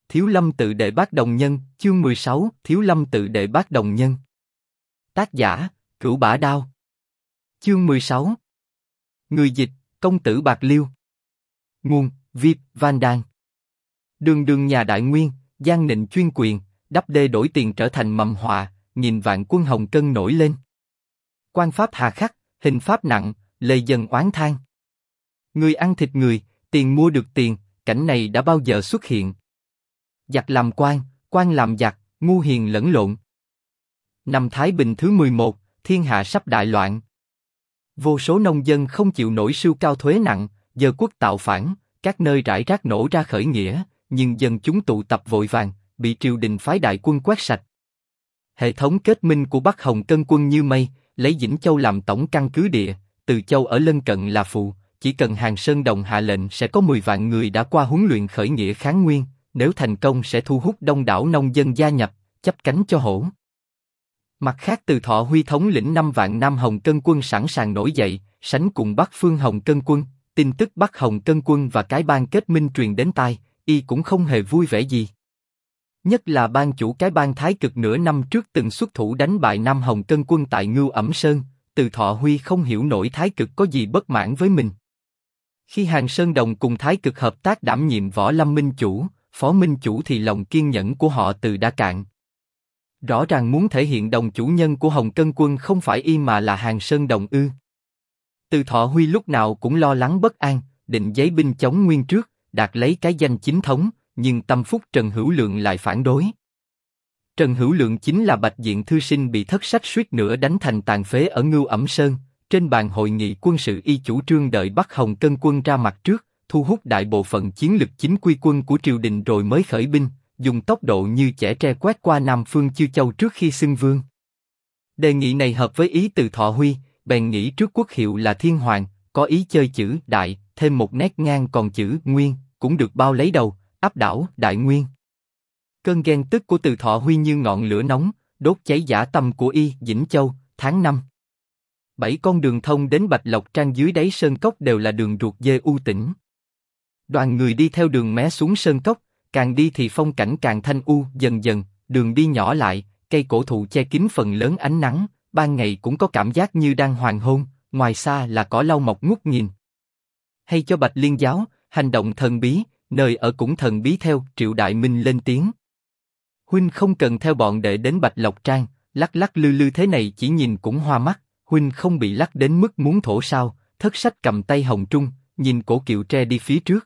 Thiếu Lâm tự đệ bát đồng nhân, chương 16, Thiếu Lâm tự đệ bát đồng nhân. Tác giả, Cửu Bả Đao. Chương 16. Người dịch, Công tử Bạc Liêu. Nguồn, Viết, Van Đan. Đường đường nhà Đại Nguyên, Giang Nịnh chuyên quyền, đắp đê đổi tiền trở thành mầm họa, nghìn vạn quân Hồng Cân nổi lên. Quan pháp hà khắc, hình pháp nặng, lê dân oán than. Người ăn thịt người, tiền mua được tiền, cảnh này đã bao giờ xuất hiện? Giặc làm quan, quan làm giặc, ngu hiền lẫn lộn. Năm Thái Bình thứ 11, thiên hạ sắp đại loạn. Vô số nông dân không chịu nổi siêu cao thuế nặng, giờ quốc tạo phản, các nơi rải rác nổ ra khởi nghĩa, nhưng dân chúng tụ tập vội vàng, bị triều đình phái đại quân quét sạch. Hệ thống kết minh của Bắc Hồng Cân quân như mây, lấy Vĩnh Châu làm tổng căn cứ địa, Từ Châu ở lân cận là phụ, chỉ cần Hàng Sơn Đồng hạ lệnh sẽ có 10 vạn người đã qua huấn luyện khởi nghĩa kháng nguyên, nếu thành công sẽ thu hút đông đảo nông dân gia nhập, chắp cánh cho hổ. Mặt khác Từ Thọ Huy thống lĩnh 5 vạn Nam Hồng Cân quân sẵn sàng nổi dậy, sánh cùng Bắc Phương Hồng Cân quân, tin tức Bắc Hồng Cân quân và cái bang kết minh truyền đến tai, y cũng không hề vui vẻ gì. Nhất là ban chủ cái bang Thái Cực nửa năm trước từng xuất thủ đánh bại Nam Hồng Cân quân tại Ngưu Ẩm Sơn, Từ Thọ Huy không hiểu nổi Thái Cực có gì bất mãn với mình. Khi Hàng Sơn Đồng cùng Thái Cực hợp tác đảm nhiệm Võ Lâm Minh Chủ, Phó Minh Chủ thì lòng kiên nhẫn của họ Từ đã cạn. Rõ ràng muốn thể hiện đồng chủ nhân của Hồng Cân quân không phải y mà là Hàng Sơn Đồng ư? Từ Thọ Huy lúc nào cũng lo lắng bất an, định giấy binh chống nguyên trước, đạt lấy cái danh chính thống, nhưng tâm phúc Trần Hữu Lượng lại phản đối. Trần Hữu Lượng chính là Bạch Diện thư sinh bị thất sách suýt nữa đánh thành tàn phế ở Ngưu Ẩm Sơn. Trên bàn hội nghị quân sự y chủ trương đợi Bắc Hồng Cân quân ra mặt trước, thu hút đại bộ phận chiến lực chính quy quân của triều đình rồi mới khởi binh, dùng tốc độ như chẻ tre quét qua Nam Phương Chư Châu trước khi xưng vương. Đề nghị này hợp với ý Từ Thọ Huy, bèn nghĩ trước quốc hiệu là Thiên Hoàng, có ý chơi chữ đại, thêm một nét ngang còn chữ Nguyên, cũng được bao lấy đầu, áp đảo Đại Nguyên. Cơn ghen tức của Từ Thọ Huy như ngọn lửa nóng, đốt cháy dã tâm của y. Vĩnh Châu, tháng 5. 7 con đường thông đến Bạch Lộc Trang dưới đáy sơn cốc đều là đường ruột dê u tĩnh. Đoàn người đi theo đường mé xuống sơn cốc, càng đi thì phong cảnh càng thanh u. Dần dần, đường đi nhỏ lại, cây cổ thụ che kín phần lớn ánh nắng, ban ngày cũng có cảm giác như đang hoàng hôn, ngoài xa là cỏ lau mọc ngút nhìn. Hay cho Bạch Liên giáo, hành động thần bí, nơi ở cũng thần bí theo. Triệu Đại Minh lên tiếng. Huynh không cần theo bọn đệ đến Bạch Lộc Trang, lắc lắc lư lư thế này chỉ nhìn cũng hoa mắt. Huynh không bị lắc đến mức muốn thổ sao? Thất sách cầm tay Hồng Trung, nhìn cổ kiệu tre đi phía trước.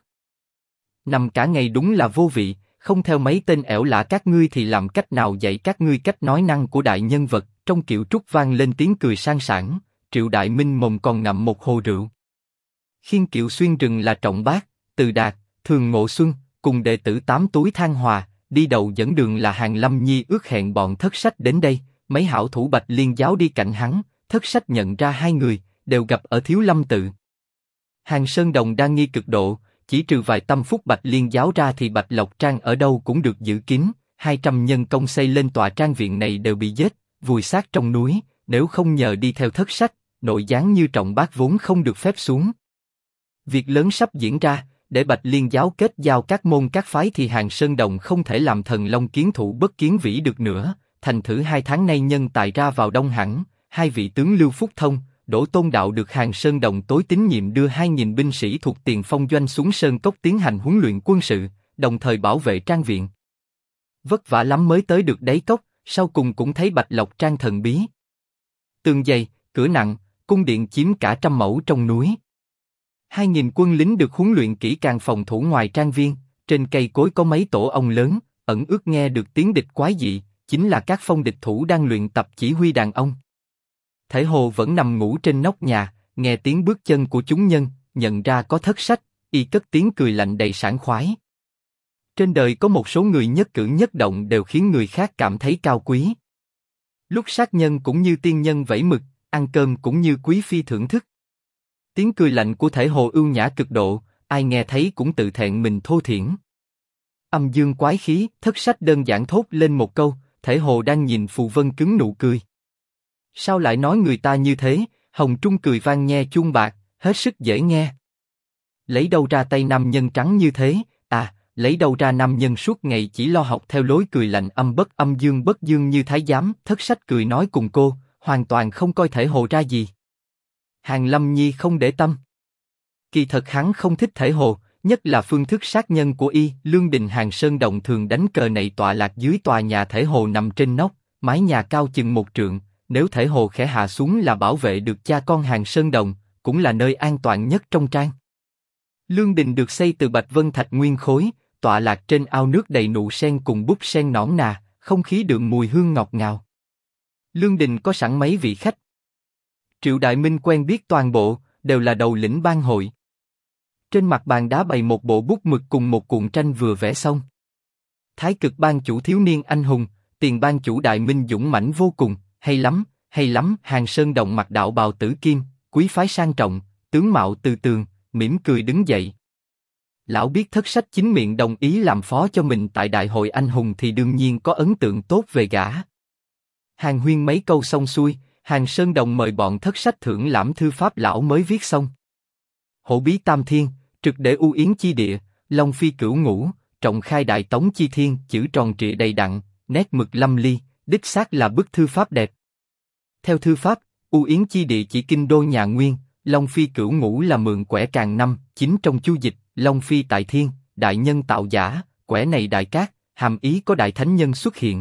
Nằm cả ngày đúng là vô vị, không theo mấy tên ẻo lả các ngươi thì làm cách nào dạy các ngươi cách nói năng của đại nhân vật? Trong kiệu trúc vang lên tiếng cười sang sảng. Triệu Đại Minh mồm còn ngậm một hồ rượu. Khiên kiệu xuyên rừng là Trọng Bác, Từ Đạt, Thường Ngộ Xuân, cùng đệ tử 8 túi than hòa, đi đầu dẫn đường là Hàng Lâm Nhi ước hẹn bọn thất sách đến đây. Mấy hảo thủ Bạch Liên giáo đi cạnh hắn. Thất sách nhận ra hai người, đều gặp ở Thiếu Lâm tự. Hàng Sơn Đồng đang nghi cực độ, chỉ trừ vài tâm phúc Bạch Liên giáo ra thì Bạch Lộc Trang ở đâu cũng được giữ kín. 200 nhân công xây lên tòa trang viện này đều bị giết, vùi xác trong núi, nếu không nhờ đi theo thất sách, nội gián như Trọng Bác vốn không được phép xuống. Việc lớn sắp diễn ra, để Bạch Liên giáo kết giao các môn các phái thì Hàng Sơn Đồng không thể làm thần long kiến thủ bất kiến vĩ được nữa. Thành thử 2 tháng nay nhân tài ra vào đông hẳn. Hai vị tướng Lưu Phúc Thông, Đỗ Tôn Đạo được Hàng Sơn Đồng tối tín nhiệm đưa 2.000 binh sĩ thuộc Tiền Phong doanh xuống sơn cốc tiến hành huấn luyện quân sự, đồng thời bảo vệ trang viện. Vất vả lắm mới tới được đáy cốc, sau cùng cũng thấy Bạch Lộc Trang thần bí. Tường dày, cửa nặng, cung điện chiếm cả 100 mẫu trong núi. 2.000 quân lính được huấn luyện kỹ càng phòng thủ ngoài trang viên, trên cây cối có mấy tổ ong lớn, ẩn ước nghe được tiếng địch quái dị, chính là các phong địch thủ đang luyện tập chỉ huy đàn ong. Thể Hồ vẫn nằm ngủ trên nóc nhà, nghe tiếng bước chân của chúng nhân, nhận ra có thất sách, y cất tiếng cười lạnh đầy sảng khoái. Trên đời có một số người nhất cử nhất động đều khiến người khác cảm thấy cao quý. Lúc sát nhân cũng như tiên nhân vẫy mực, ăn cơm cũng như quý phi thưởng thức. Tiếng cười lạnh của Thể Hồ ưu nhã cực độ, ai nghe thấy cũng tự thẹn mình thô thiển. Âm dương quái khí, thất sách đơn giản thốt lên một câu, Thể Hồ đang nhìn Phù Vân cứng nụ cười. Sao lại nói người ta như thế? Hồng Trung cười vang nghe chuông bạc, hết sức dễ nghe. Lấy đâu ra tay nam nhân trắng như thế? À, lấy đâu ra nam nhân suốt ngày chỉ lo học theo lối cười lạnh âm bất dương như thái giám. Thất Sách cười nói cùng cô, hoàn toàn không coi thể hồ ra gì. Hàn Lâm Nhi không để tâm. Kỳ thật hắn không thích thể hồ, nhất là phương thức sát nhân của y. Lương Đình Hàn Sơn Đồng thường đánh cờ này tọa lạc dưới tòa nhà thể hồ nằm trên nóc, mái nhà cao chừng 1 trượng. Nếu thể hồ khẽ hạ xuống là bảo vệ được cha con Hàn Sơn Đồng, cũng là nơi an toàn nhất trong trang. Lương Đình được xây từ bạch vân thạch nguyên khối, tọa lạc trên ao nước đầy nụ sen cùng búp sen nõn nà, không khí đượm mùi hương ngọt ngào. Lương Đình có sẵn mấy vị khách. Triệu Đại Minh quen biết toàn bộ, đều là đầu lĩnh bang hội. Trên mặt bàn đá bày một bộ bút mực cùng một cuộn tranh vừa vẽ xong. Thái Cực bang chủ thiếu niên anh hùng, Tiền bang chủ Đại Minh dũng mãnh vô cùng, hay lắm, hay lắm. Hàn Sơn Đồng mặc đạo bào tử kim, quý phái sang trọng, tướng mạo từ tường, mỉm cười đứng dậy. Lão biết Thất Sách chính miệng đồng ý làm phó cho mình tại đại hội anh hùng thì đương nhiên có ấn tượng tốt về gã. Hàn huyên mấy câu xong xuôi, Hàn Sơn Đồng mời bọn Thất Sách thưởng lãm thư pháp lão mới viết xong. Hổ bí tam thiên, trực để u yến chi địa, long phi cửu ngũ, trọng khai đại tống chi thiên, chữ tròn trịa đầy đặn, nét mực lâm ly, đích xác là bức thư pháp đẹp. Theo thư pháp, u yến chi địa chỉ kinh đô nhà Nguyên, long phi cửu ngũ là mượn quẻ càng năm, chính trong chu dịch, long phi tại thiên, đại nhân tạo giả, quẻ này đại cát, hàm ý có đại thánh nhân xuất hiện.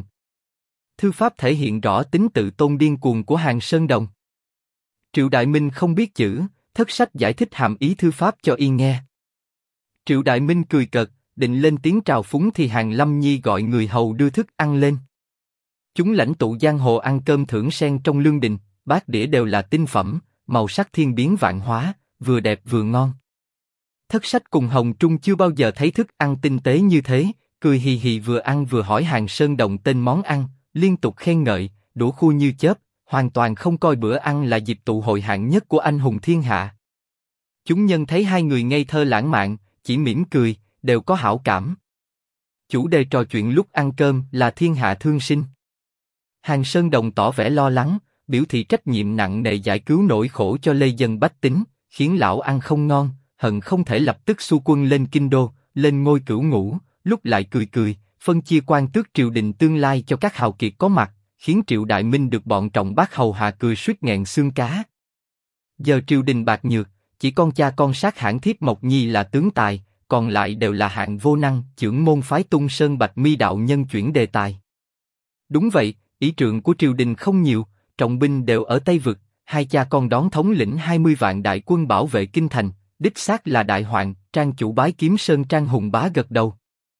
Thư pháp thể hiện rõ tính tự tôn điên cuồng của Hàn Sơn Đồng. Triệu Đại Minh không biết chữ, Thất Sách giải thích hàm ý thư pháp cho y nghe. Triệu Đại Minh cười cợt, định lên tiếng trào phúng thì Hàn Lâm Nhi gọi người hầu đưa thức ăn lên. Chúng lãnh tụ giang hồ ăn cơm thưởng sen trong lương đình, bát đĩa đều là tinh phẩm, màu sắc thiên biến vạn hóa, vừa đẹp vừa ngon. Thất Sách cùng Hồng Trung chưa bao giờ thấy thức ăn tinh tế như thế, cười hì hì vừa ăn vừa hỏi Hàn Sơn Đồng tên món ăn, liên tục khen ngợi, đũa khui như chớp, hoàn toàn không coi bữa ăn là dịp tụ hội hạng nhất của anh hùng thiên hạ. Chúng nhân thấy hai người ngây thơ lãng mạn, chỉ mỉm cười, đều có hảo cảm. Chủ đề trò chuyện lúc ăn cơm là thiên hạ thương sinh. Hàn Sơn Đồng tỏ vẻ lo lắng, biểu thị trách nhiệm nặng nề giải cứu nỗi khổ cho lê dân bách tính, khiến lão ăn không ngon, hận không thể lập tức xu quân lên kinh đô, lên ngôi cửu ngũ, lúc lại cười cười, phân chia quan tước triều đình tương lai cho các hào kiệt có mặt, khiến Triệu Đại Minh được bọn trọng bác hầu hạ cười suýt nghẹn xương cá. Giờ triều đình bạc nhược, chỉ con cha con sát hãn Thiếp Mộc Nhi là tướng tài, còn lại đều là hạng vô năng. Chưởng môn phái Tung Sơn Bạch Mi đạo nhân chuyển đề tài. Đúng vậy, ý trượng của triều đình không nhiều, trọng binh đều ở Tây Vực, hai cha con đón thống lĩnh 20 vạn đại quân bảo vệ kinh thành, đích xác là đại hoạn. Trang chủ bái kiếm sơn Trang hùng bá gật đầu.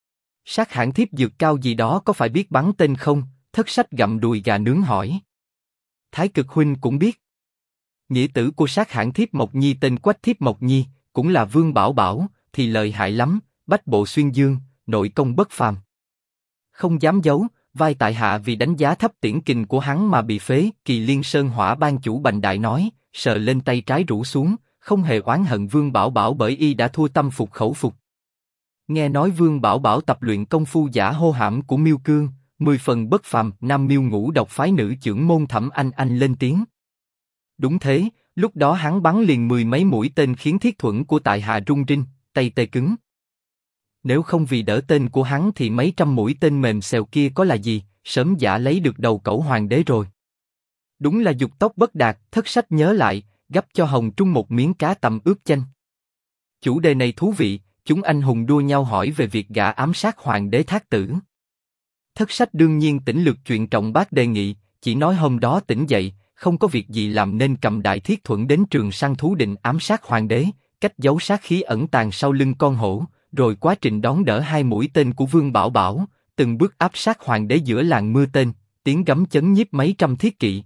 Sát hãn Thiếp dược cao gì đó có phải biết bắn tên không? Thất Sách gặm đùi gà nướng hỏi. Thái Cực huynh cũng biết. Nghĩa tử của sát hãn Thiếp Mộc Nhi tên Quách Thiếp Mộc Nhi, cũng là Vương Bảo Bảo, thì lợi hại lắm, bách bộ xuyên dương, nội công bất phàm. Không dám giấu, vai tại hạ vì đánh giá thấp tiễn kình của hắn mà bị phế. Kỳ Liên Sơn Hỏa ban chủ Bành Đại nói, sờ lên tay trái rũ xuống, không hề oán hận Vương Bảo Bảo bởi y đã thua tâm phục khẩu phục. Nghe nói Vương Bảo Bảo tập luyện công phu giả hô hãm của Miêu Cương, 10 phần bất phàm. Nam Miêu Ngũ độc phái nữ chưởng môn Thẩm Anh lên tiếng. Đúng thế, lúc đó hắn bắn liền 10 mấy mũi tên khiến thiết thuẫn của tại hạ rung rinh, tay tê cứng. Nếu không vì đỡ tên của hắn thì mấy trăm mũi tên mềm xèo kia có là gì, sớm giả lấy được đầu cẩu hoàng đế rồi. Đúng là dục tốc bất đạt. Thất Sách nhớ lại, gắp cho Hồng Trung một miếng cá tầm ướp chanh. Chủ đề này thú vị, chúng anh hùng đua nhau hỏi về việc gã ám sát hoàng đế Thác Tử. Thất Sách đương nhiên tỉnh lược chuyện trọng bác đề nghị, chỉ nói hôm đó tỉnh dậy, không có việc gì làm nên cầm đại thiết thuẫn đến Trường săn thú định ám sát hoàng đế, cách giấu sát khí ẩn tàng sau lưng con hổ, rồi quá trình đón đỡ 2 mũi tên của Vương Bảo Bảo, từng bước áp sát hoàng đế giữa làng mưa tên, tiếng gấm chấn nhiếp mấy trăm thiết kỵ.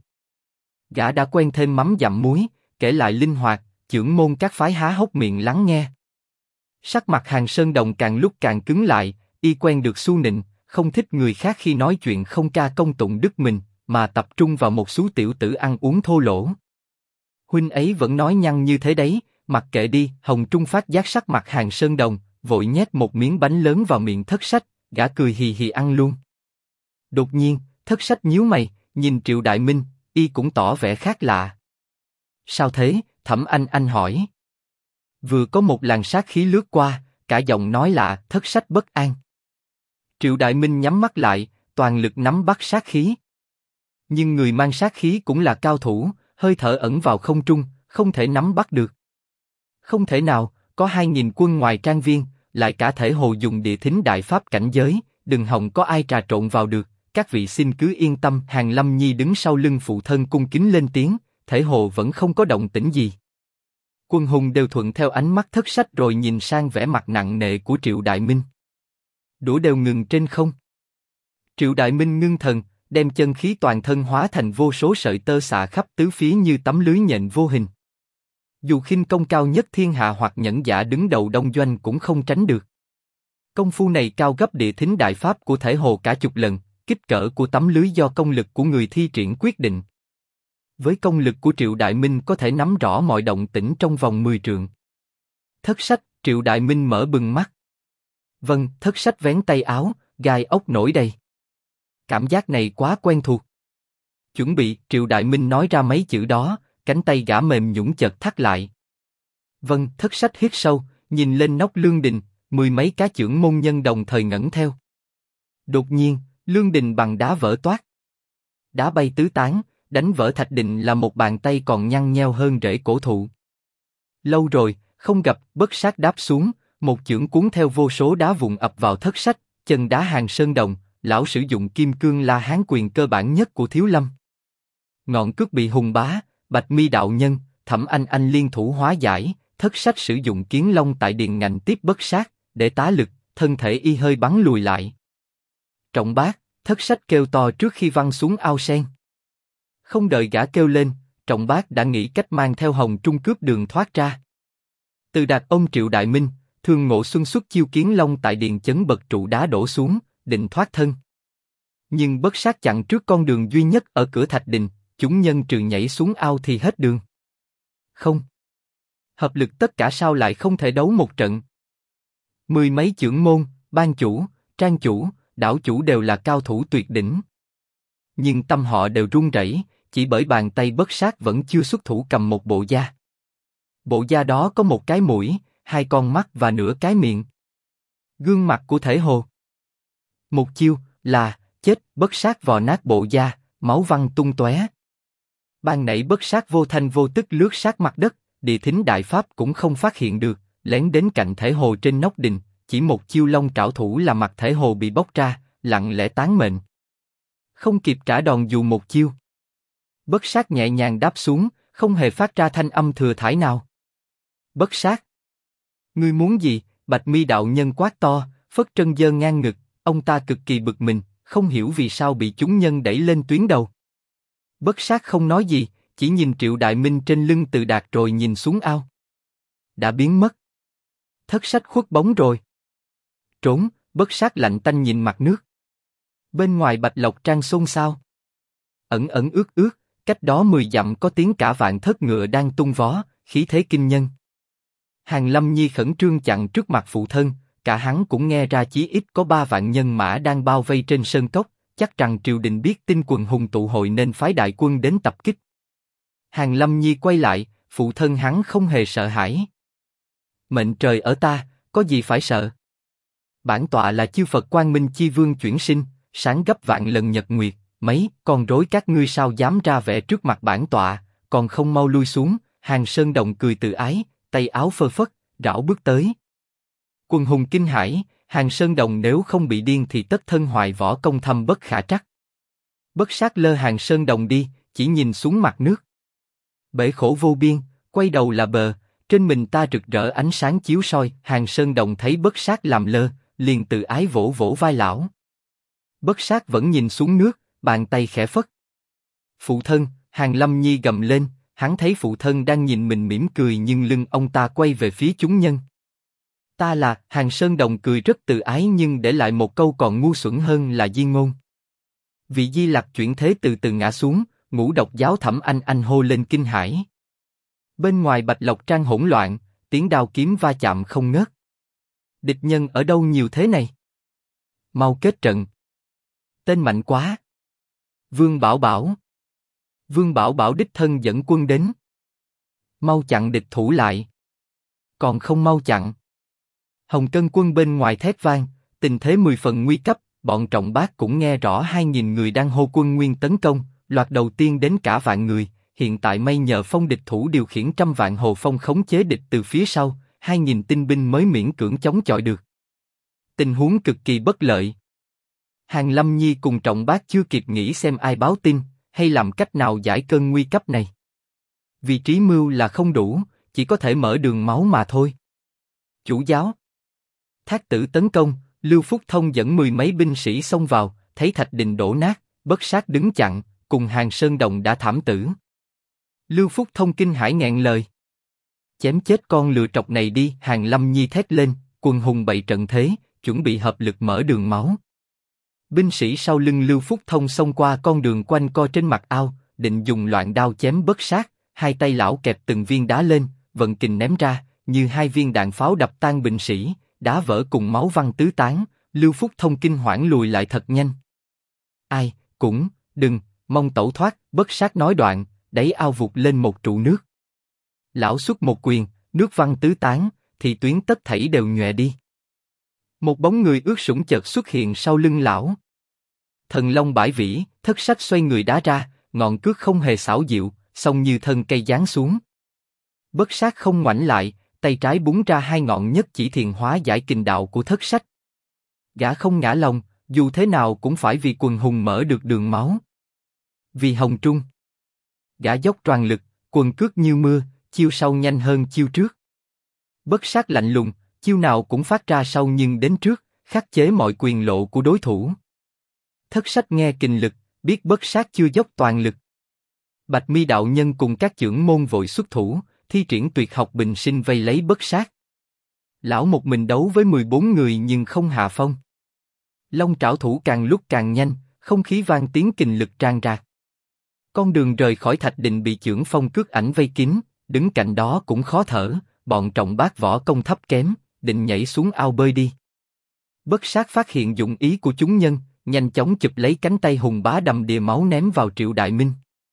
Gã đã quen thêm mắm dặm muối, kể lại linh hoạt, chưởng môn các phái há hốc miệng lắng nghe. Sắc mặt Hàn Sơn Đồng càng lúc càng cứng lại, y quen được su nịnh, không thích người khác khi nói chuyện không ca công tụng đức mình, mà tập trung vào một số tiểu tử ăn uống thô lỗ. Huynh ấy vẫn nói nhăng như thế đấy, mặc kệ đi. Hồng Trung phát giác sắc mặt Hàn Sơn Đồng, vội nhét một miếng bánh lớn vào miệng Thất Sách, gã cười hì hì ăn luôn. Đột nhiên, Thất Sách nhíu mày, nhìn Triệu Đại Minh, y cũng tỏ vẻ khác lạ. Sao thế? Thẩm Anh hỏi. Vừa có một làn sát khí lướt qua, cả giọng nói lạ, thất sách bất an. Triệu Đại Minh nhắm mắt lại, toàn lực nắm bắt sát khí. Nhưng người mang sát khí cũng là cao thủ, hơi thở ẩn vào không trung, không thể nắm bắt được. Không thể nào, có 2.000 quân ngoài trang viên, lại cả thể hồ dùng địa thính đại pháp cảnh giới, đừng hòng có ai trà trộn vào được. Các vị xin cứ yên tâm. Hàn Lâm Nhi đứng sau lưng phụ thân cung kính lên tiếng, thể hồ vẫn không có động tĩnh gì. Quân hùng đều thuận theo ánh mắt thất sách rồi nhìn sang vẻ mặt nặng nề của Triệu Đại Minh. Đũa đều ngừng trên không. Triệu Đại Minh ngưng thần, đem chân khí toàn thân hóa thành vô số sợi tơ xạ khắp tứ phía như tấm lưới nhện vô hình. Dù khinh công cao nhất thiên hạ hoặc nhẫn giả đứng đầu đông doanh cũng không tránh được. Công phu này cao gấp địa thính đại pháp của thể hồ cả chục lần, kích cỡ của tấm lưới do công lực của người thi triển quyết định. Với công lực của Triệu Đại Minh có thể nắm rõ mọi động tĩnh trong vòng 10 trượng. Thất sách, Triệu Đại Minh mở bừng mắt. Vâng, thất sách vén tay áo, gai ốc nổi đầy. Cảm giác này quá quen thuộc. Chuẩn bị, Triệu Đại Minh nói ra mấy chữ đó, cánh tay gã mềm nhũn chợt thắt lại. Vâng, thất sách hít sâu, nhìn lên nóc lương đình, 10 mấy cá chưởng môn nhân đồng thời ngẩng theo. Đột nhiên, lương đình bằng đá vỡ toác. Đá bay tứ tán, đánh vỡ thạch đình là một bàn tay còn nhăn nheo hơn rễ cổ thụ. Lâu rồi, không gặp, bất sát đáp xuống, một chưởng cuốn theo vô số đá vụn ập vào thất sách, chân đá Hàng Sơn Đồng, lão sử dụng kim cương La Hán quyền cơ bản nhất của Thiếu Lâm. Ngọn cước bị Hùng Bá, Bạch Mi đạo nhân, Thẩm Anh liên thủ hóa giải, thất sách sử dụng kiến long tại điện ngành tiếp bất sát, để tá lực, thân thể y hơi bắn lùi lại. Trọng bác, thất sách kêu to trước khi văng xuống ao sen. Không đợi gã kêu lên, Trọng bác đã nghĩ cách mang theo Hồng Trung cướp đường thoát ra. Từ Đạt ông Triệu Đại Minh, Thường Ngộ Xuân xuất chiêu kiến long tại điện chấn bật trụ đá đổ xuống, định thoát thân. Nhưng bất sát chặn trước con đường duy nhất ở cửa thạch đình, chúng nhân trừ nhảy xuống ao thì hết đường. Không. Hợp lực tất cả sao lại không thể đấu một trận? 10 mấy chưởng môn, ban chủ, trang chủ, đảo chủ đều là cao thủ tuyệt đỉnh. Nhưng tâm họ đều run rẩy, chỉ bởi bàn tay bất sát vẫn chưa xuất thủ cầm một bộ da. Bộ da đó có một cái mũi, 2 con mắt và nửa cái miệng. Gương mặt của thể hồ. Một chiêu là chết, bất sát vò nát bộ da, máu văng tung tóe. Ban nãy bất sát vô thanh vô tức lướt sát mặt đất, địa thính đại pháp cũng không phát hiện được, lén đến cạnh thể hồ trên nóc đình, chỉ một chiêu long trảo thủ là mặt thể hồ bị bóc ra, lặng lẽ tán mệnh. Không kịp trả đòn dù một chiêu. Bất sát nhẹ nhàng đáp xuống, không hề phát ra thanh âm thừa thãi nào. Bất sát, ngươi muốn gì? Bạch Mi đạo nhân quát to, phất trân giơ ngang ngực, ông ta cực kỳ bực mình, không hiểu vì sao bị chúng nhân đẩy lên tuyến đầu. Bất sát không nói gì, chỉ nhìn Triệu Đại Minh trên lưng Từ Đạt rồi nhìn xuống ao. Đã biến mất. Thất sách khuất bóng rồi. Trốn, bất sát lạnh tanh nhìn mặt nước. Bên ngoài Bạch Lộc Trang xôn xao. Ẩn ẩn ướt ướt, cách đó 10 dặm có tiếng cả vạn thất ngựa đang tung vó, khí thế kinh nhân. Hàn Lâm Nhi khẩn trương chặn trước mặt phụ thân, cả hắn cũng nghe ra chí ít có 3 vạn nhân mã đang bao vây trên sơn cốc, chắc rằng triều đình biết tin quần hùng tụ hội nên phái đại quân đến tập kích. Hàn Lâm Nhi quay lại, phụ thân hắn không hề sợ hãi. Mệnh trời ở ta, có gì phải sợ? Bản tọa là chư Phật Quang Minh Chi Vương chuyển sinh, sáng gấp vạn lần nhật nguyệt, mấy con rối các ngươi sao dám ra vẻ trước mặt bản tọa, còn không mau lui xuống. Hàn Sơn Đồng cười tự ái, tay áo phơ phất, rảo bước tới. Quần hùng kinh hãi, Hàn Sơn Đồng nếu không bị điên thì tất thân hoài võ công thâm bất khả trắc. Bất sát lơ Hàn Sơn Đồng đi, chỉ nhìn xuống mặt nước. Bể khổ vô biên, quay đầu là bờ, trên mình ta rực rỡ ánh sáng chiếu soi. Hàn Sơn Đồng thấy bất sát làm lơ, liền tự ái vỗ vỗ vai lão. Bất sát vẫn nhìn xuống nước, bàn tay khẽ phất. Phụ thân, Hàn Lâm Nhi gầm lên, hắn thấy phụ thân đang nhìn mình mỉm cười nhưng lưng ông ta quay về phía chúng nhân. Ta là, Hàn Sơn Đồng cười rất tự ái nhưng để lại một câu còn ngu xuẩn hơn là di ngôn. Vị Di Lặc chuyển thế từ từ ngã xuống, Ngũ Độc giáo Thẩm Anh hô lên kinh hãi. Bên ngoài Bạch Lộc Trang hỗn loạn, tiếng đao kiếm va chạm không ngớt. Địch nhân ở đâu nhiều thế này? Mau kết trận. Tên mạnh quá. Vương Bảo Bảo. Vương Bảo Bảo đích thân dẫn quân đến. Mau chặn địch thủ lại. Còn không mau chặn. Hồng Cân quân bên ngoài thét vang, tình thế 10 phần nguy cấp, bọn Trọng Bác cũng nghe rõ 2.000 người đang hô quân Nguyên tấn công, loạt đầu tiên đến cả vạn người, hiện tại may nhờ Phong địch thủ điều khiển trăm vạn Hồ Phong khống chế địch từ phía sau, 2.000 tinh binh mới miễn cưỡng chống chọi được. Tình huống cực kỳ bất lợi. Hàn Lâm Nhi cùng Trọng Bác chưa kịp nghĩ xem ai báo tin, hay làm cách nào giải cơn nguy cấp này. Vì trí mưu là không đủ, chỉ có thể mở đường máu mà thôi. Chủ giáo. Thác Tử tấn công, Lưu Phúc Thông dẫn 10 mấy binh sĩ xông vào, thấy thạch đình đổ nát, Bất Sát đứng chặn, cùng Hàn Sơn Đồng đã thảm tử. Lưu Phúc Thông kinh hãi nghẹn lời. Chém chết con lừa trọc này đi, Hàn Lâm Nhi thét lên, quần hùng bày trận thế, chuẩn bị hợp lực mở đường máu. Binh sĩ sau lưng Lưu Phúc Thông xông qua con đường quanh co trên mặt ao, định dùng loạn đao chém Bất Sát, hai tay lão kẹp từng viên đá lên, vận kình ném ra, như hai viên đạn pháo đập tan binh sĩ, đá vỡ cùng máu văng tứ tán. Lưu Phúc Thông kinh hoảng lùi lại thật nhanh. Ai, cũng, đừng, mong tẩu thoát, Bất Sát nói đoạn, đẩy ao vụt lên một trụ nước. Lão xuất một quyền, nước văng tứ tán, thì tuyến tất thảy đều nhòe đi. Một bóng người ướt sũng chợt xuất hiện sau lưng lão. Thần Long bãi vĩ, Thất Sách xoay người đá ra, ngọn cước không hề xảo diệu, song như thân cây giáng xuống. Bất Sát không ngoảnh lại, tay trái búng ra hai ngọn nhất chỉ thiền hóa giải kình đạo của Thất Sách. Gã không ngã lòng, dù thế nào cũng phải vì quần hùng mở được đường máu. Vì Hồng Trung. Gã dốc toàn lực, quần cước như mưa, chiêu sau nhanh hơn chiêu trước. Bất Sát lạnh lùng, chiêu nào cũng phát ra sau nhưng đến trước, khắc chế mọi quyền lộ của đối thủ. Thất Sách nghe kình lực, biết Bất Sát chưa dốc toàn lực. Bạch Mi đạo nhân cùng các chưởng môn vội xuất thủ, thi triển tuyệt học bình sinh vây lấy Bất Sát. Lão một mình đấu với 14 người nhưng không hạ phong. Long trảo thủ càng lúc càng nhanh, không khí vang tiếng kình lực tràn ra. Con đường rời khỏi thạch đình bị chưởng phong cước ảnh vây kín, đứng cạnh đó cũng khó thở. Bọn Trọng Bác võ công thấp kém, định nhảy xuống ao bơi đi. Bất Sát phát hiện dụng ý của chúng nhân, nhanh chóng chụp lấy cánh tay Hùng Bá đầm đìa máu ném vào Triệu Đại Minh.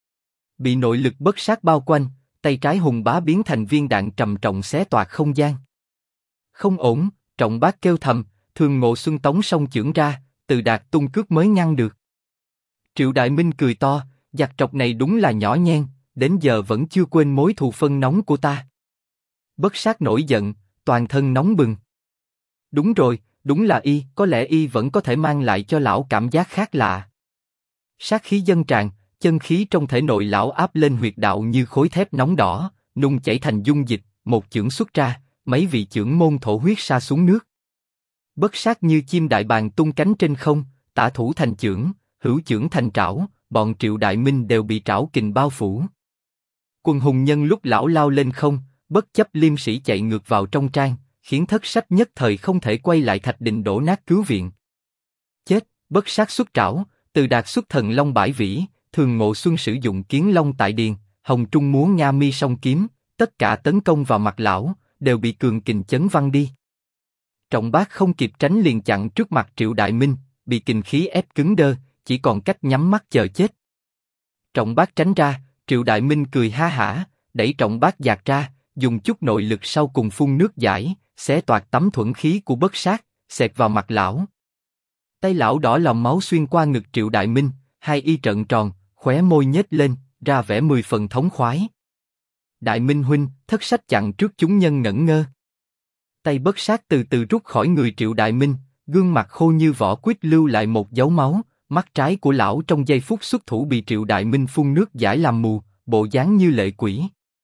Bị nội lực Bất Sát bao quanh, tay trái Hùng Bá biến thành viên đạn trầm trọng xé toạc không gian. Không ổn, Trọng Bác kêu thầm, Thường Ngộ Xuân tống song chưởng ra, Từ Đạt tung cước mới ngăn được. Triệu Đại Minh cười to, giặc trọc này đúng là nhỏ nhen, đến giờ vẫn chưa quên mối thù phân nóng của ta. Bất Sát nổi giận, toàn thân nóng bừng. Đúng rồi, đúng là y, có lẽ y vẫn có thể mang lại cho lão cảm giác khác lạ. Sát khí dâng tràn, chân khí trong thể nội lão áp lên huyệt đạo như khối thép nóng đỏ, nung chảy thành dung dịch, một chưởng xuất ra, mấy vị chưởng môn thổ huyết sa xuống nước. Bất Sát như chim đại bàng tung cánh trên không, tả thủ thành chưởng, hữu chưởng thành trảo, bọn Triệu Đại Minh đều bị trảo kình bao phủ. Quần hùng nhân lúc lão lao lên không, bất chấp liêm sĩ chạy ngược vào trong trang, khiến Thất Sách nhất thời không thể quay lại thạch đình đổ nát cứu viện. Chết, Bất Sát xuất trảo, Từ Đạt xuất thần long bãi vĩ, Thường Ngộ Xuân sử dụng kiến long tại điền, Hồng Trung múa nga mi song kiếm, tất cả tấn công vào mặt lão, đều bị cường kình chấn văng đi. Trọng Bác không kịp tránh liền chặn trước mặt Triệu Đại Minh, bị kình khí ép cứng đơ, chỉ còn cách nhắm mắt chờ chết. Trọng Bác tránh ra, Triệu Đại Minh cười ha hả, đẩy Trọng Bác dạt ra, dùng chút nội lực sau cùng phun nước giải, xé toạc tấm thuẫn khí của Bất Sát, xẹt vào mặt lão. Tay lão đỏ lòm máu xuyên qua ngực Triệu Đại Minh, hai y trợn tròn, khóe môi nhếch lên, ra vẻ 10 phần thống khoái. Đại Minh huynh, Thất Sách chặn trước chúng nhân ngẩn ngơ. Tay Bất Sát từ từ rút khỏi người Triệu Đại Minh, gương mặt khô như vỏ quýt lưu lại một dấu máu, mắt trái của lão trong giây phút xuất thủ bị Triệu Đại Minh phun nước giải làm mù, bộ dáng như lệ quỷ.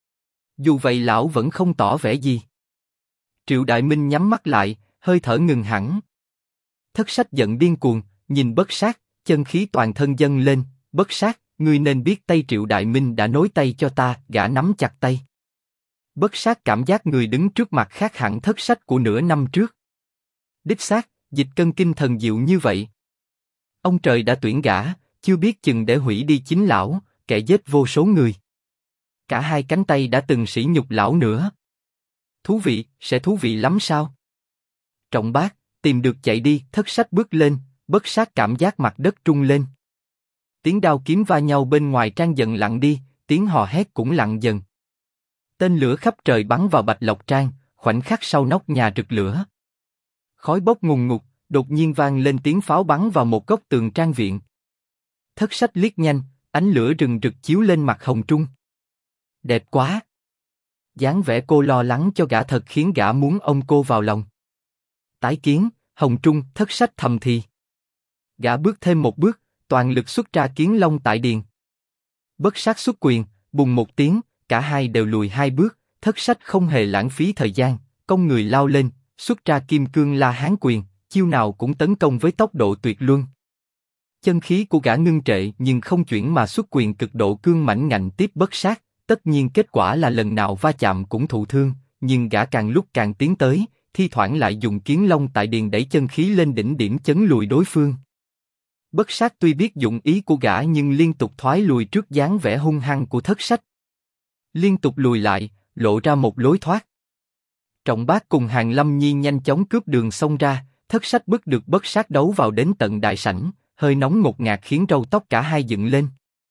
Dù vậy lão vẫn không tỏ vẻ gì. Triệu Đại Minh nhắm mắt lại, hơi thở ngừng hẳn. Thất Sách giận điên cuồng, nhìn Bất Sát, chân khí toàn thân dâng lên. Bất Sát, ngươi nên biết tay Triệu Đại Minh đã nối tay cho ta, gã nắm chặt tay. Bất Sát cảm giác người đứng trước mặt khác hẳn Thất Sách của nửa năm trước. Đích xác, dịch cân kinh thần diệu như vậy. Ông trời đã tuyển gã, chưa biết chừng để hủy đi chính lão, kẻ giết vô số người. Cả hai cánh tay đã từng sỉ nhục lão nữa. Thú vị, sẽ thú vị lắm sao? Trọng Bác, tìm được chạy đi. Thất Sách bước lên, Bất Sát cảm giác mặt đất trung lên. Tiếng đao kiếm va nhau bên ngoài trang dần lặng đi, tiếng hò hét cũng lặng dần. Tên lửa khắp trời bắn vào Bạch Lộc Trang, khoảnh khắc sau nóc nhà rực lửa. Khói bốc ngùn ngụt, đột nhiên vang lên tiếng pháo bắn vào một góc tường trang viện. Thất Sách liếc nhanh, ánh lửa rừng rực chiếu lên mặt Hồng Trung. Đẹp quá! Dáng vẻ cô lo lắng cho gã thật khiến gã muốn ôm cô vào lòng. Tái kiến, Hồng Trung, Thất Sách thầm thì. Gã bước thêm một bước, toàn lực xuất ra Kiến Long tại điền. Bất sát xuất quyền, bùng một tiếng, cả hai đều lùi hai bước. Thất Sách không hề lãng phí thời gian, cong người lao lên, xuất ra Kim Cương La Hán quyền, chiêu nào cũng tấn công với tốc độ tuyệt luân. Chân khí của gã ngưng trệ nhưng không chuyển mà xuất quyền cực độ cương mãnh ngạnh tiếp Bất Sát. Tất nhiên kết quả là lần nào va chạm cũng thụ thương, nhưng gã càng lúc càng tiến tới, thi thoảng lại dùng Kiến Long tại điền đẩy chân khí lên đỉnh điểm chấn lùi đối phương. Bất Sát tuy biết dụng ý của gã nhưng liên tục thoái lùi trước dáng vẻ hung hăng của Thất Sách. Liên tục lùi lại, lộ ra một lối thoát. Trọng Bác cùng Hàn Lâm Nhi nhanh chóng cướp đường xông ra, Thất Sách bức được Bất Sát đấu vào đến tận đại sảnh, hơi nóng ngột ngạt khiến râu tóc cả hai dựng lên.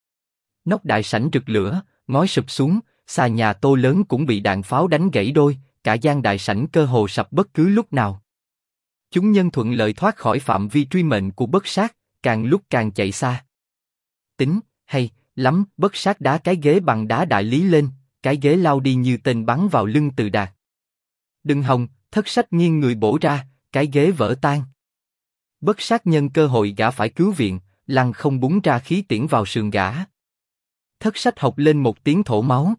Nóc đại sảnh rực lửa, ngói sụp xuống, xà nhà Tô lớn cũng bị đạn pháo đánh gãy đôi, cả gian đại sảnh cơ hồ sập bất cứ lúc nào. Chúng nhân thuận lợi thoát khỏi phạm vi truy mệnh của Bất Sát, càng lúc càng chạy xa. Tính, hay lắm, Bất Sát đá cái ghế bằng đá đại lý lên, cái ghế lao đi như tên bắn vào lưng Từ Đạt. Đừng hòng, Thất Sách nghiêng người bổ ra, cái ghế vỡ tan. Bất Sát nhân cơ hội gã phải cứu viện, lăng không búng ra khí tiễn vào sườn gã. Thất Sách hộc lên một tiếng thổ máu.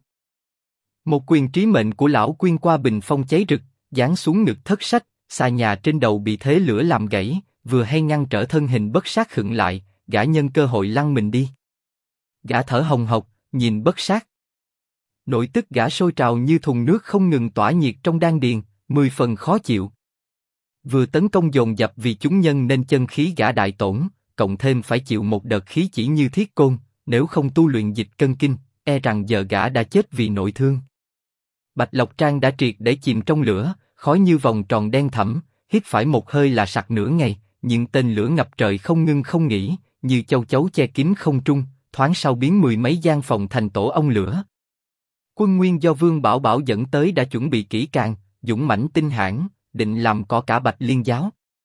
Một quyền trí mệnh của lão quyên qua bình phong cháy rực, giáng xuống ngực Thất Sách, xà nhà trên đầu bị thế lửa làm gãy, vừa hay ngăn trở thân hình Bất Sát khựng lại, gã nhân cơ hội lăn mình đi. Gã thở hồng hộc, nhìn Bất Sát. Nội tức gã sôi trào như thùng nước không ngừng tỏa nhiệt trong đan điền, 10 phần khó chịu. Vừa tấn công dồn dập vì chúng nhân nên chân khí gã đại tổn, cộng thêm phải chịu một đợt khí chỉ như thiết côn, nếu không tu luyện dịch cân kinh, e rằng giờ gã đã chết vì nội thương. Bạch Lộc Trang đã triệt để chìm trong lửa, khói như vòng tròn đen thẫm, hít phải một hơi là sặc nửa ngày, nhưng tên lửa ngập trời không ngưng không nghỉ, như châu chấu che kín không trung, thoáng sau biến 10 mấy gian phòng thành tổ ong lửa. Quân nguyên do Vương Bảo Bảo dẫn tới đã chuẩn bị kỹ càng, dũng mãnh tinh hãn, định làm cỏ cả Bạch Liên giáo.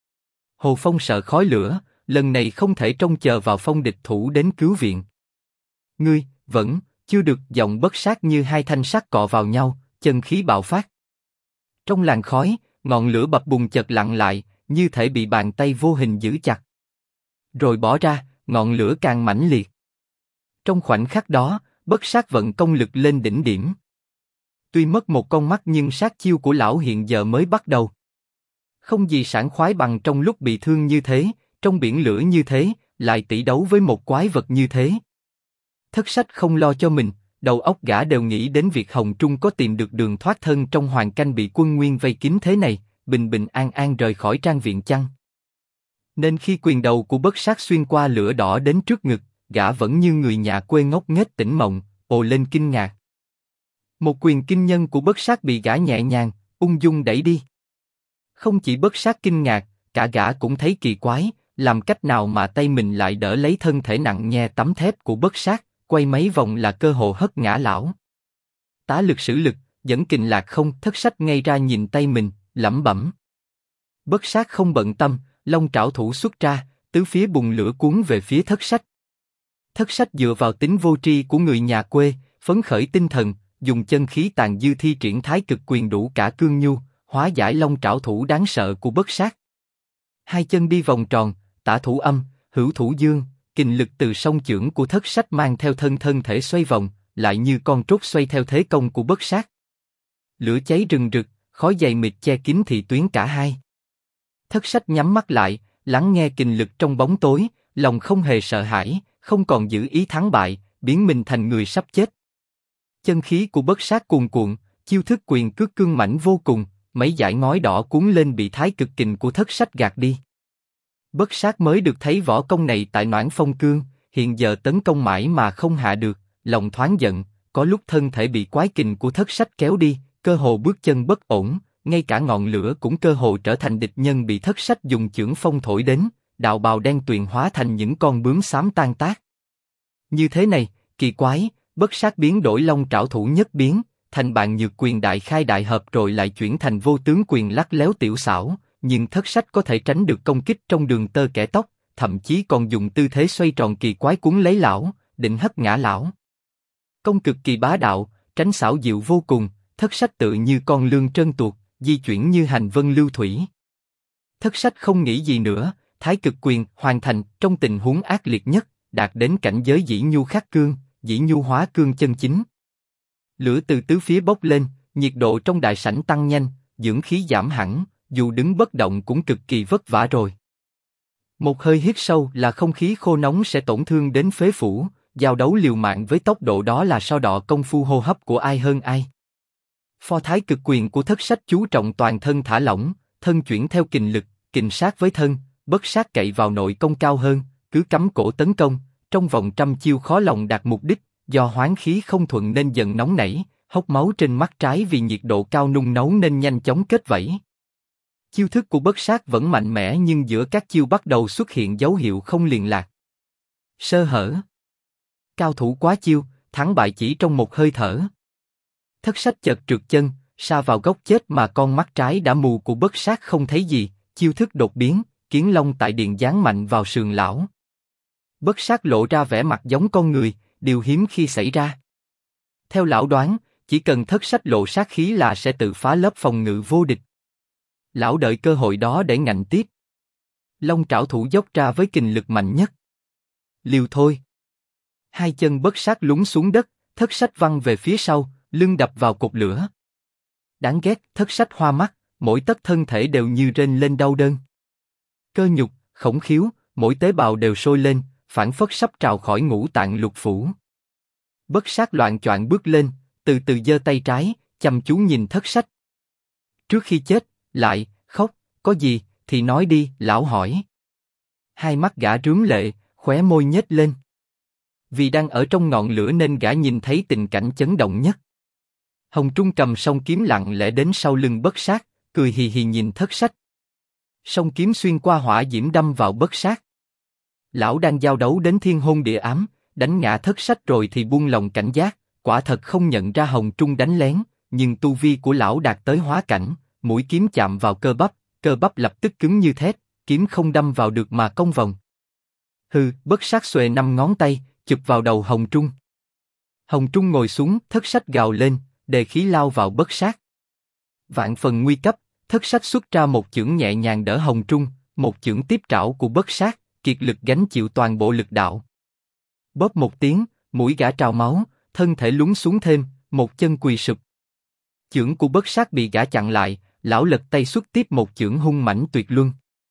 Hồ Phong sợ khói lửa, lần này không thể trông chờ vào Phong địch thủ đến cứu viện. Ngươi, vẫn, chưa được. Giọng Bất Sát như hai thanh sắt cọ vào nhau, chân khí bạo phát. Trong làn khói, ngọn lửa bập bùng chợt lặng lại, như thể bị bàn tay vô hình giữ chặt. Rồi bỏ ra, ngọn lửa càng mãnh liệt. Trong khoảnh khắc đó, Bất Sát vận công lực lên đỉnh điểm. Tuy mất một con mắt nhưng sát chiêu của lão hiện giờ mới bắt đầu. Không gì sảng khoái bằng trong lúc bị thương như thế, trong biển lửa như thế, lại tỷ đấu với một quái vật như thế. Thất Sách không lo cho mình, đầu óc gã đều nghĩ đến việc Hồng Trung có tìm được đường thoát thân trong hoàn cảnh bị quân nguyên vây kín thế này, bình bình an an rời khỏi trang viện chăng? Nên khi quyền đầu của Bất Sát xuyên qua lửa đỏ đến trước ngực, gã vẫn như người nhà quê ngốc nghếch tỉnh mộng, ồ lên kinh ngạc. Một quyền kinh nhân của Bất Sát bị gã nhẹ nhàng, ung dung đẩy đi. Không chỉ Bất Sát kinh ngạc, cả gã cũng thấy kỳ quái, làm cách nào mà tay mình lại đỡ lấy thân thể nặng nhe tấm thép của Bất Sát, quay mấy vòng là cơ hồ hất ngã lão. Tá lực sử lực, dẫn kình lạc không. Thất Sách ngay ra nhìn tay mình, lẩm bẩm. Bất Sát không bận tâm, long trảo thủ xuất ra, tứ phía bùng lửa cuốn về phía Thất Sách. Thất Sách dựa vào tính vô tri của người nhà quê, phấn khởi tinh thần, dùng chân khí tàn dư thi triển thái cực quyền đủ cả cương nhu, hóa giải long trảo thủ đáng sợ của Bất Sát. Hai chân đi vòng tròn, tả thủ âm, hữu thủ dương, kình lực từ song chưởng của Thất Sách mang theo thân thể xoay vòng, lại như con trốt xoay theo thế công của Bất Sát. Lửa cháy rừng rực, khói dày mịt che kín thị tuyến cả hai. Thất Sách nhắm mắt lại, lắng nghe kình lực trong bóng tối, lòng không hề sợ hãi, không còn giữ ý thắng bại, biến mình thành người sắp chết. Chân khí của Bất Sát cuồn cuộn, chiêu thức quyền cước cương mãnh vô cùng, mấy dải ngói đỏ cuốn lên bị thái cực kình của Thất Sách gạt đi. Bất Sát mới được thấy võ công này tại Noãn Phong Cương, hiện giờ tấn công mãi mà không hạ được, lòng thoáng giận, có lúc thân thể bị quái kình của Thất Sách kéo đi, cơ hồ bước chân bất ổn, ngay cả ngọn lửa cũng cơ hồ trở thành địch nhân bị Thất Sách dùng chưởng phong thổi đến, đạo bào đen tuyền hóa thành những con bướm xám tan tác. Như thế này, kỳ quái, Bất Sát biến đổi long trảo thủ nhất biến, thành bàn nhược quyền đại khai đại hợp rồi lại chuyển thành vô tướng quyền lắc léo tiểu xảo, nhưng thất sách có thể tránh được công kích trong đường tơ kẻ tóc, thậm chí còn dùng tư thế xoay tròn kỳ quái cuốn lấy lão, định hất ngã lão. Công cực kỳ bá đạo, tránh xảo diệu vô cùng, thất sách tự như con lươn trơn tuột, di chuyển như hành vân lưu thủy. Thất sách không nghĩ gì nữa, thái cực quyền hoàn thành trong tình huống ác liệt nhất, đạt đến cảnh giới dĩ nhu khắc cương, dĩ nhu hóa cương chân chính. Lửa từ tứ phía bốc lên, nhiệt độ trong đại sảnh tăng nhanh, dưỡng khí giảm hẳn, dù đứng bất động cũng cực kỳ vất vả rồi. Một hơi hít sâu là không khí khô nóng sẽ tổn thương đến phế phủ, giao đấu liều mạng với tốc độ đó là so đọ công phu hô hấp của ai hơn ai. Pho thái cực quyền của thất sách chú trọng toàn thân thả lỏng, thân chuyển theo kình lực, kình sát với thân, bất sát cậy vào nội công cao hơn, cứ cắm cổ tấn công, trong vòng trăm chiêu khó lòng đạt mục đích, do hoán khí không thuận nên dần nóng nảy, hốc máu trên mắt trái vì nhiệt độ cao nung nấu nên nhanh chóng kết vảy. Chiêu thức của bất sát vẫn mạnh mẽ nhưng giữa các chiêu bắt đầu xuất hiện dấu hiệu không liền lạc. Sơ hở. Cao thủ quá chiêu, thắng bại chỉ trong một hơi thở. Thất sách chợt trượt chân, sa vào góc chết mà con mắt trái đã mù của bất sát không thấy gì, chiêu thức đột biến, kiến long tại điện giáng mạnh vào sườn lão. Bất sát lộ ra vẻ mặt giống con người, điều hiếm khi xảy ra. Theo lão đoán, chỉ cần thất sách lộ sát khí là sẽ tự phá lớp phòng ngự vô địch. Lão đợi cơ hội đó để ngạnh tiếp. Long trảo thủ dốc ra với kình lực mạnh nhất. Liều thôi. Hai chân bất sát lún xuống đất, thất sách văng về phía sau, lưng đập vào cột lửa. Đáng ghét, thất sách hoa mắt, mỗi tấc thân thể đều như rên lên đau đớn. Cơ nhục, khổng khiếu, mỗi tế bào đều sôi lên, phảng phất sắp trào khỏi ngũ tạng lục phủ. Bất sát loạng choạng bước lên, từ từ giơ tay trái, chăm chú nhìn thất sách. Trước khi chết, lại, khóc, có gì, thì nói đi, lão hỏi. Hai mắt gã rướm lệ, khóe môi nhếch lên. Vì đang ở trong ngọn lửa nên gã nhìn thấy tình cảnh chấn động nhất. Hồng Trung cầm song kiếm lặng lẽ đến sau lưng bất sát, cười hì hì nhìn thất sách. Song kiếm xuyên qua hỏa diễm đâm vào bất sát. Lão đang giao đấu đến thiên hôn địa ám, đánh ngã thất sách rồi thì buông lòng cảnh giác, quả thật không nhận ra Hồng Trung đánh lén, nhưng tu vi của lão đạt tới hóa cảnh, mũi kiếm chạm vào cơ bắp lập tức cứng như thép, kiếm không đâm vào được mà cong vòng. Hừ, bất sát xuề 5 ngón tay, chụp vào đầu Hồng Trung. Hồng Trung ngồi xuống, thất sách gào lên, đề khí lao vào bất sát. Vạn phần nguy cấp, thất sách xuất ra một chưởng nhẹ nhàng đỡ Hồng Trung, một chưởng tiếp trảo của bất sát, kiệt lực gánh chịu toàn bộ lực đạo. Bóp một tiếng, mũi gã trào máu, thân thể lún xuống thêm, một chân quỳ sụp. Chưởng của bất sát bị gã chặn lại, lão lật tay xuất tiếp một chưởng hung mãnh tuyệt luân.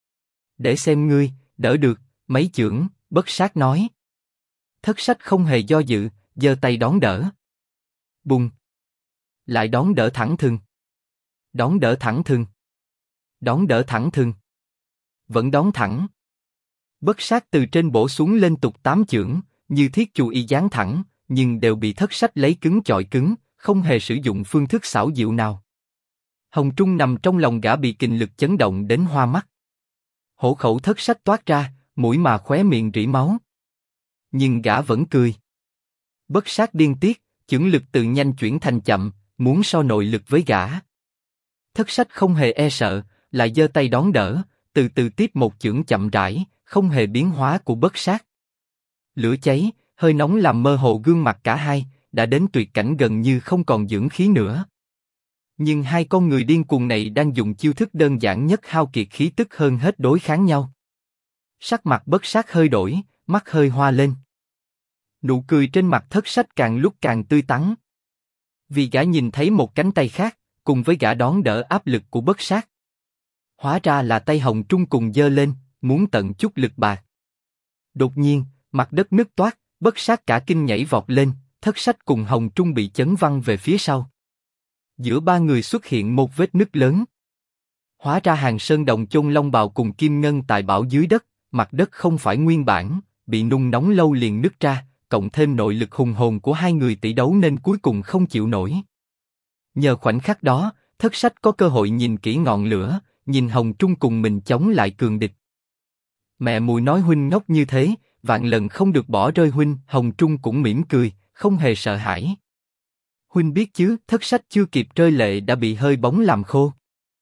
Để xem ngươi, đỡ được, mấy chưởng, bất sát nói. Thất sách không hề do dự, giơ tay đón đỡ. Bùng. Lại đón đỡ thẳng thừng. Đón đỡ thẳng thừng. Đón đỡ thẳng thừng. Vẫn đón thẳng. Bất sát từ trên bổ xuống lên tục 8 chưởng, như thiết chù y dán thẳng, nhưng đều bị thất sách lấy cứng chọi cứng, không hề sử dụng phương thức xảo diệu nào. Hồng Trung nằm trong lòng gã bị kình lực chấn động đến hoa mắt. Hổ khẩu thất sách toát ra, mũi mà khóe miệng rỉ máu. Nhưng gã vẫn cười. Bất sát điên tiết, chưởng lực từ nhanh chuyển thành chậm, muốn so nội lực với gã. Thất sách không hề e sợ, lại giơ tay đón đỡ, từ từ tiếp một chưởng chậm rãi, không hề biến hóa của bất sát. Lửa cháy, hơi nóng làm mơ hồ gương mặt cả hai, đã đến tuyệt cảnh gần như không còn dưỡng khí nữa. Nhưng hai con người điên cuồng này đang dùng chiêu thức đơn giản nhất hao kiệt khí tức hơn hết đối kháng nhau. Sắc mặt bất sát hơi đổi, mắt hơi hoa lên. Nụ cười trên mặt thất sách càng lúc càng tươi tắn. Vì gã nhìn thấy một cánh tay khác, cùng với gã đón đỡ áp lực của bất sát. Hóa ra là tay Hồng Trung cùng giơ lên, muốn tận chút lực bạc. Đột nhiên, mặt đất nứt toác, bất sát cả kinh nhảy vọt lên, thất sách cùng Hồng Trung bị chấn văng về phía sau. Giữa ba người xuất hiện một vết nứt lớn. Hóa ra Hàng Sơn Đồng chôn long bào cùng kim ngân tài bảo dưới đất, mặt đất không phải nguyên bản, bị nung nóng lâu liền nứt ra, cộng thêm nội lực hùng hồn của hai người tỷ đấu nên cuối cùng không chịu nổi. Nhờ khoảnh khắc đó, thất sách có cơ hội nhìn kỹ ngọn lửa, nhìn Hồng Trung cùng mình chống lại cường địch. Mẹ mùi nói huynh ngốc như thế, vạn lần không được bỏ rơi huynh. Hồng Trung cũng mỉm cười, không hề sợ hãi. Huynh biết chứ, thất sách chưa kịp rơi lệ đã bị hơi bóng làm khô.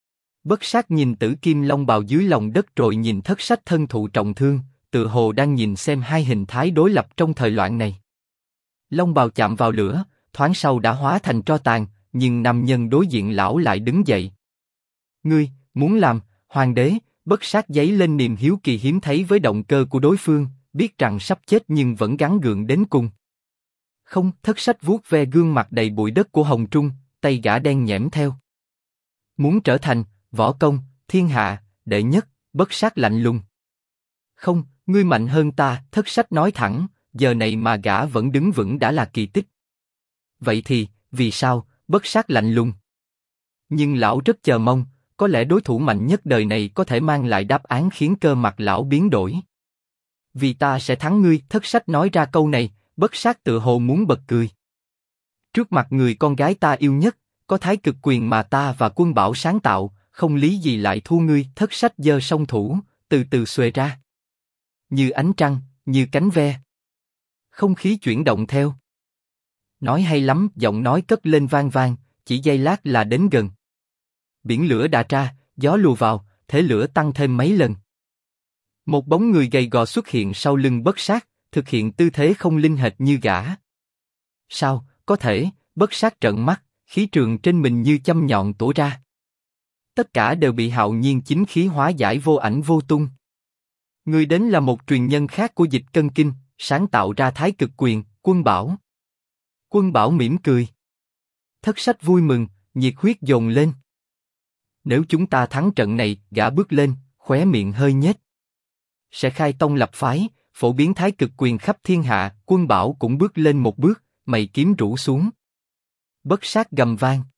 Bất Sát nhìn Tử Kim Long bào dưới lòng đất rồi nhìn Thất Sách thân thụ trọng thương, tự hồ đang nhìn xem hai hình thái đối lập trong thời loạn này. Long bào chạm vào lửa, thoáng sau đã hóa thành tro tàn, nhưng nam nhân đối diện lão lại đứng dậy. Ngươi, muốn làm, hoàng đế? Bất Sát giấy lên niềm hiếu kỳ hiếm thấy với động cơ của đối phương, biết rằng sắp chết nhưng vẫn gắng gượng đến cùng. Không, Thất Sách vuốt ve gương mặt đầy bụi đất của Hồng Trung, tay gã đen nhẽm theo. Muốn trở thành võ công thiên hạ đệ nhất? Bất Sát lạnh lùng. Không, ngươi mạnh hơn ta. Thất Sách nói thẳng, giờ này mà gã vẫn đứng vững đã là kỳ tích. Vậy thì, vì sao? Bất Sát lạnh lùng. Nhưng lão rất chờ mong, có lẽ đối thủ mạnh nhất đời này có thể mang lại đáp án khiến cơ mặt lão biến đổi. Vì ta sẽ thắng ngươi. Thất Sách nói ra câu này, Bất Sát tự hồ muốn bật cười. Trước mặt người con gái ta yêu nhất, có thái cực quyền mà ta và Quân Bảo sáng tạo, không lý gì lại thua ngươi. Thất Sách giơ song thủ, từ từ xuề ra. Như ánh trăng, như cánh ve. Không khí chuyển động theo. Nói hay lắm, giọng nói cất lên vang vang, chỉ giây lát là đến gần. Biển lửa đà ra, gió lùa vào, thế lửa tăng thêm mấy lần. Một bóng người gầy gò xuất hiện sau lưng Bất Sát, thực hiện tư thế không linh hệt như gã. Sao, có thể? Bất Sát trợn mắt, khí trường trên mình như châm nhọn tổ ra. Tất cả đều bị hạo nhiên chính khí hóa giải vô ảnh vô tung. Người đến là một truyền nhân khác của Dịch Cân Kinh, sáng tạo ra thái cực quyền, Quân Bảo. Quân Bảo mỉm cười. Thất Sách vui mừng, nhiệt huyết dồn lên. Nếu chúng ta thắng trận này, gã bước lên, khóe miệng hơi nhếch. Sẽ khai tông lập phái, phổ biến thái cực quyền khắp thiên hạ. Quân Bảo cũng bước lên một bước, mày kiếm rũ xuống. Bất Sát gầm vang.